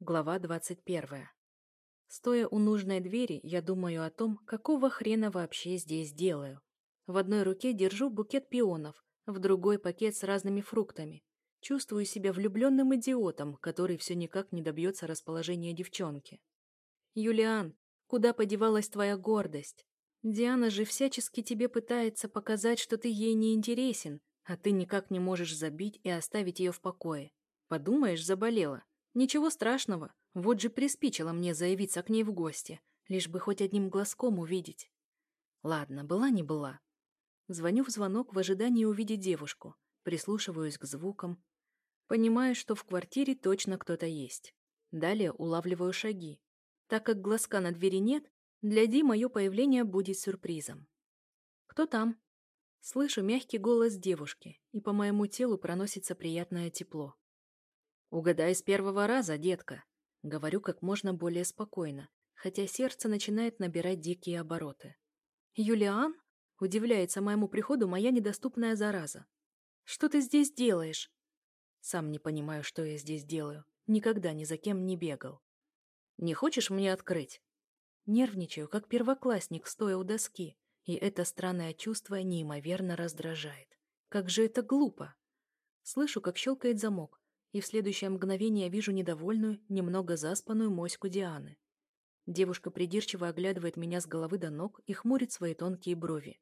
Глава 21. Стоя у нужной двери, я думаю о том, какого хрена вообще здесь делаю. В одной руке держу букет пионов, в другой пакет с разными фруктами. Чувствую себя влюбленным идиотом, который все никак не добьется расположения девчонки. «Юлиан, куда подевалась твоя гордость? Диана же всячески тебе пытается показать, что ты ей не интересен, а ты никак не можешь забить и оставить ее в покое. Подумаешь, заболела. Ничего страшного, вот же приспичило мне заявиться к ней в гости, лишь бы хоть одним глазком увидеть. Ладно, была не была. Звоню в звонок в ожидании увидеть девушку, прислушиваюсь к звукам. Понимаю, что в квартире точно кто-то есть. Далее улавливаю шаги. Так как глазка на двери нет, для Ди мое появление будет сюрпризом. «Кто там?» Слышу мягкий голос девушки, и по моему телу проносится приятное тепло. «Угадай с первого раза, детка», — говорю как можно более спокойно, хотя сердце начинает набирать дикие обороты. «Юлиан?» — удивляется моему приходу моя недоступная зараза. «Что ты здесь делаешь?» Сам не понимаю, что я здесь делаю. Никогда ни за кем не бегал. «Не хочешь мне открыть?» Нервничаю, как первоклассник, стоя у доски, и это странное чувство неимоверно раздражает. Как же это глупо! Слышу, как щелкает замок, и в следующее мгновение вижу недовольную, немного заспанную моську Дианы. Девушка придирчиво оглядывает меня с головы до ног и хмурит свои тонкие брови.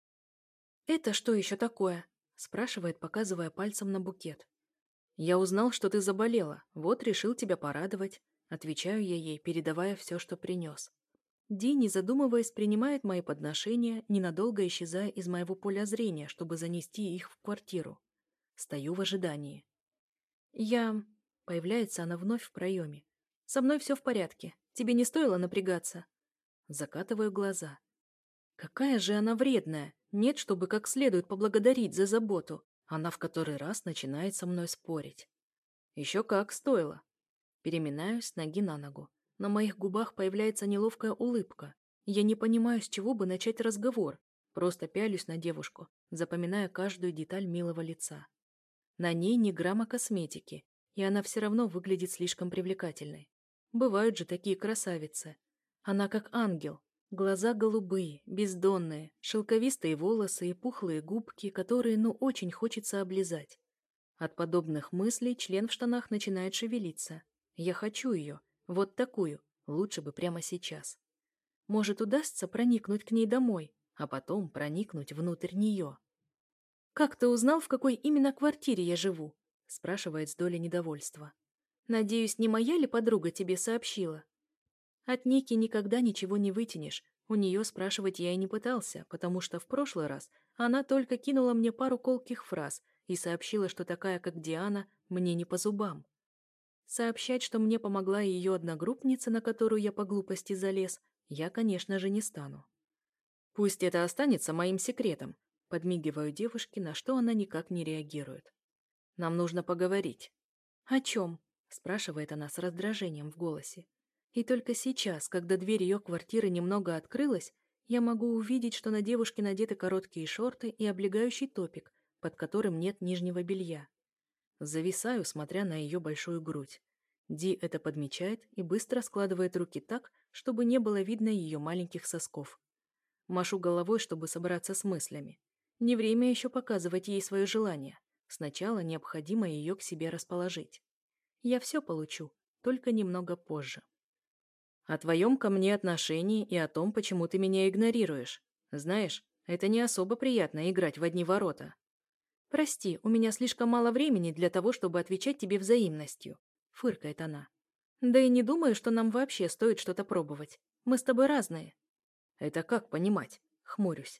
«Это что еще такое?» – спрашивает, показывая пальцем на букет. «Я узнал, что ты заболела, вот решил тебя порадовать», – отвечаю я ей, передавая все, что принес. Ди, не задумываясь, принимает мои подношения, ненадолго исчезая из моего поля зрения, чтобы занести их в квартиру. Стою в ожидании. «Я...» — появляется она вновь в проеме. «Со мной все в порядке. Тебе не стоило напрягаться». Закатываю глаза. Какая же она вредная. Нет, чтобы как следует поблагодарить за заботу. Она в который раз начинает со мной спорить. Еще как стоило. Переминаюсь с ноги на ногу. На моих губах появляется неловкая улыбка. Я не понимаю, с чего бы начать разговор. Просто пялюсь на девушку, запоминая каждую деталь милого лица. На ней ни грамма косметики, и она все равно выглядит слишком привлекательной. Бывают же такие красавицы. Она как ангел. Глаза голубые, бездонные, шелковистые волосы и пухлые губки, которые очень хочется облизать. От подобных мыслей член в штанах начинает шевелиться. Я хочу ее. Вот такую. Лучше бы прямо сейчас. Может, удастся проникнуть к ней домой, а потом проникнуть внутрь нее. «Как ты узнал, в какой именно квартире я живу?» — спрашивает с долей недовольства. «Надеюсь, не моя ли подруга тебе сообщила?» От Ники никогда ничего не вытянешь. У нее спрашивать я и не пытался, потому что в прошлый раз она только кинула мне пару колких фраз и сообщила, что такая, как Диана, мне не по зубам. Сообщать, что мне помогла ее одногруппница, на которую я по глупости залез, я, конечно же, не стану. Пусть это останется моим секретом, подмигиваю девушке, на что она никак не реагирует. Нам нужно поговорить. О чем? Спрашивает она с раздражением в голосе. И только сейчас, когда дверь ее квартиры немного открылась, я могу увидеть, что на девушке надеты короткие шорты и облегающий топик, под которым нет нижнего белья. Зависаю, смотря на ее большую грудь. Ди это подмечает и быстро складывает руки так, чтобы не было видно ее маленьких сосков. Машу головой, чтобы собраться с мыслями. Не время еще показывать ей свое желание. Сначала необходимо ее к себе расположить. Я все получу, только немного позже. О твоем ко мне отношении и о том, почему ты меня игнорируешь. Знаешь, это не особо приятно играть в одни ворота. Прости, у меня слишком мало времени для того, чтобы отвечать тебе взаимностью, фыркает она. Да и не думаю, что нам вообще стоит что-то пробовать. Мы с тобой разные. Это как понимать? Хмурюсь.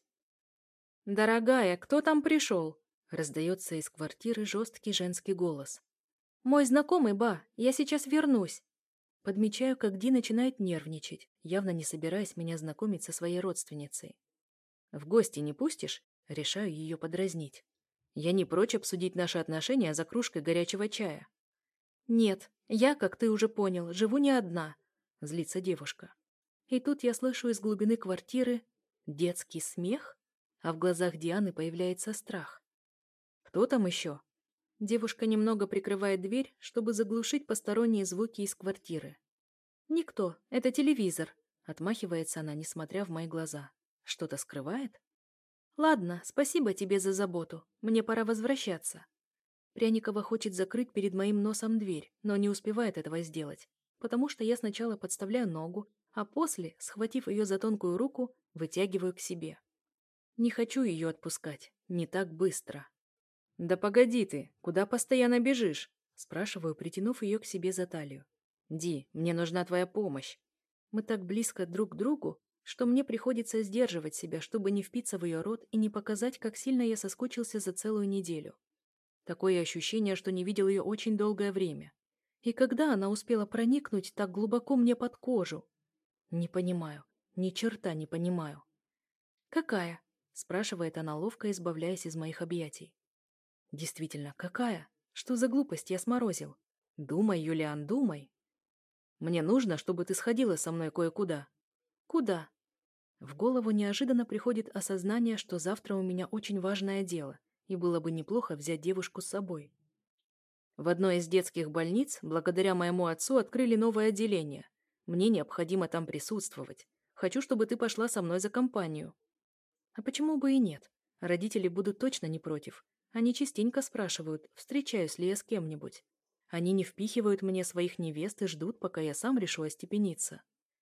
«Дорогая, кто там пришел?» Раздается из квартиры жесткий женский голос. «Мой знакомый, ба, я сейчас вернусь». Подмечаю, как Ди начинает нервничать, явно не собираясь меня знакомить со своей родственницей. «В гости не пустишь?» Решаю ее подразнить. «Я не прочь обсудить наши отношения за кружкой горячего чая». «Нет, я, как ты уже понял, живу не одна», — злится девушка. И тут я слышу из глубины квартиры детский смех, а в глазах Дианы появляется страх. «Кто там еще?» Девушка немного прикрывает дверь, чтобы заглушить посторонние звуки из квартиры. «Никто, это телевизор», — отмахивается она, несмотря в мои глаза. «Что-то скрывает?» «Ладно, спасибо тебе за заботу. Мне пора возвращаться». Пряникова хочет закрыть перед моим носом дверь, но не успевает этого сделать, потому что я сначала подставляю ногу, а после, схватив ее за тонкую руку, вытягиваю к себе. Не хочу ее отпускать, не так быстро. «Да погоди ты, куда постоянно бежишь?» Спрашиваю, притянув ее к себе за талию. «Ди, мне нужна твоя помощь». Мы так близко друг к другу, что мне приходится сдерживать себя, чтобы не впиться в ее рот и не показать, как сильно я соскучился за целую неделю. Такое ощущение, что не видел ее очень долгое время. И когда она успела проникнуть так глубоко мне под кожу? Не понимаю, ни черта не понимаю. «Какая?» — спрашивает она, ловко избавляясь из моих объятий. Действительно, какая? Что за глупость я сморозил? Думай, Юлиан, думай. Мне нужно, чтобы ты сходила со мной кое-куда. Куда? В голову неожиданно приходит осознание, что завтра у меня очень важное дело, и было бы неплохо взять девушку с собой. В одной из детских больниц, благодаря моему отцу, открыли новое отделение. Мне необходимо там присутствовать. Хочу, чтобы ты пошла со мной за компанию. А почему бы и нет? Родители будут точно не против. Они частенько спрашивают, встречаюсь ли я с кем-нибудь. Они не впихивают мне своих невест и ждут, пока я сам решу остепениться.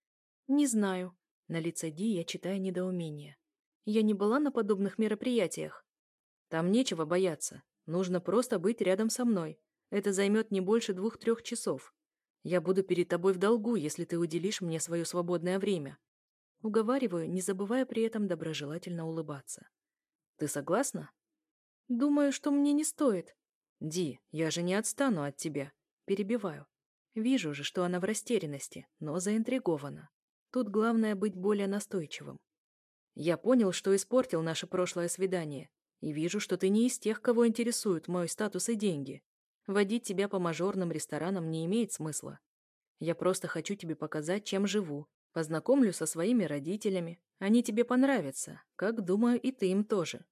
Не знаю. На лице Ди я читаю недоумение. Я не была на подобных мероприятиях. Там нечего бояться. Нужно просто быть рядом со мной. Это займет не больше 2-3 часов. Я буду перед тобой в долгу, если ты уделишь мне свое свободное время. Уговариваю, не забывая при этом доброжелательно улыбаться. Ты согласна? Думаю, что мне не стоит. Ди, я же не отстану от тебя. Перебиваю. Вижу же, что она в растерянности, но заинтригована. Тут главное быть более настойчивым. Я понял, что испортил наше прошлое свидание, и вижу, что ты не из тех, кого интересуют мой статус и деньги. Водить тебя по мажорным ресторанам не имеет смысла. Я просто хочу тебе показать, чем живу. Познакомлю со своими родителями. Они тебе понравятся, как, думаю, и ты им тоже.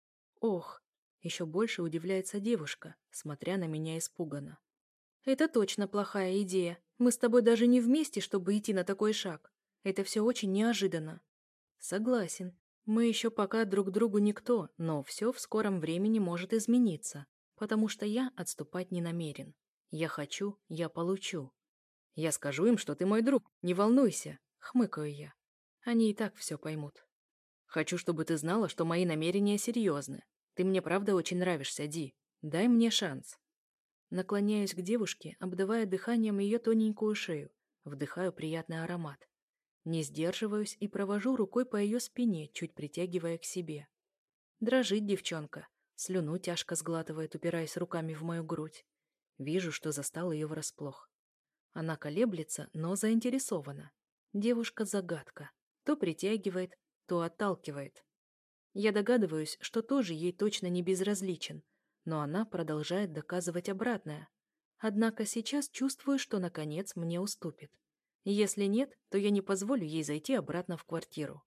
Ох, еще больше удивляется девушка, смотря на меня испуганно. Это точно плохая идея. Мы с тобой даже не вместе, чтобы идти на такой шаг. Это все очень неожиданно. Согласен. Мы еще пока друг другу никто, но все в скором времени может измениться, потому что я отступать не намерен. Я хочу, я получу. Я скажу им, что ты мой друг, не волнуйся, хмыкаю я. Они и так все поймут. Хочу, чтобы ты знала, что мои намерения серьезны. Ты мне правда очень нравишься, Ди. Дай мне шанс. Наклоняюсь к девушке, обдавая дыханием ее тоненькую шею, вдыхаю приятный аромат. Не сдерживаюсь и провожу рукой по ее спине, чуть притягивая к себе. Дрожит девчонка, слюну тяжко сглатывает, упираясь руками в мою грудь. Вижу, что застал ее врасплох. Она колеблется, но заинтересована. Девушка-загадка. То притягивает, то отталкивает. Я догадываюсь, что тоже ей точно не безразличен, но она продолжает доказывать обратное. Однако сейчас чувствую, что наконец мне уступит. Если нет, то я не позволю ей зайти обратно в квартиру.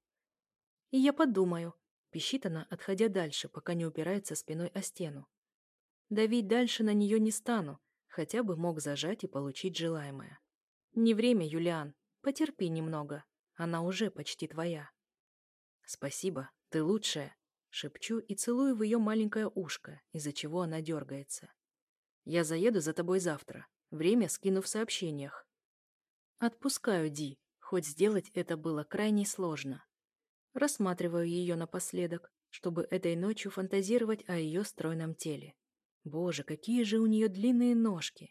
И я подумаю, пищит она, отходя дальше, пока не упирается спиной о стену. Давить дальше на нее не стану, хотя бы мог зажать и получить желаемое. Не время, Юлиан, потерпи немного, она уже почти твоя. Спасибо, ты лучшая, шепчу и целую в ее маленькое ушко, из-за чего она дергается. Я заеду за тобой завтра, время скину в сообщениях. Отпускаю Ди, хоть сделать это было крайне сложно. Рассматриваю ее напоследок, чтобы этой ночью фантазировать о ее стройном теле. Боже, какие же у нее длинные ножки!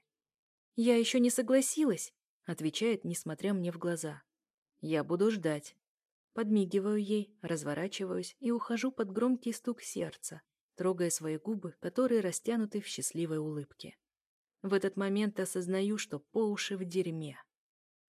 «Я еще не согласилась», — отвечает, несмотря мне в глаза. «Я буду ждать». Подмигиваю ей, разворачиваюсь и ухожу под громкий стук сердца, трогая свои губы, которые растянуты в счастливой улыбке. В этот момент осознаю, что по уши в дерьме.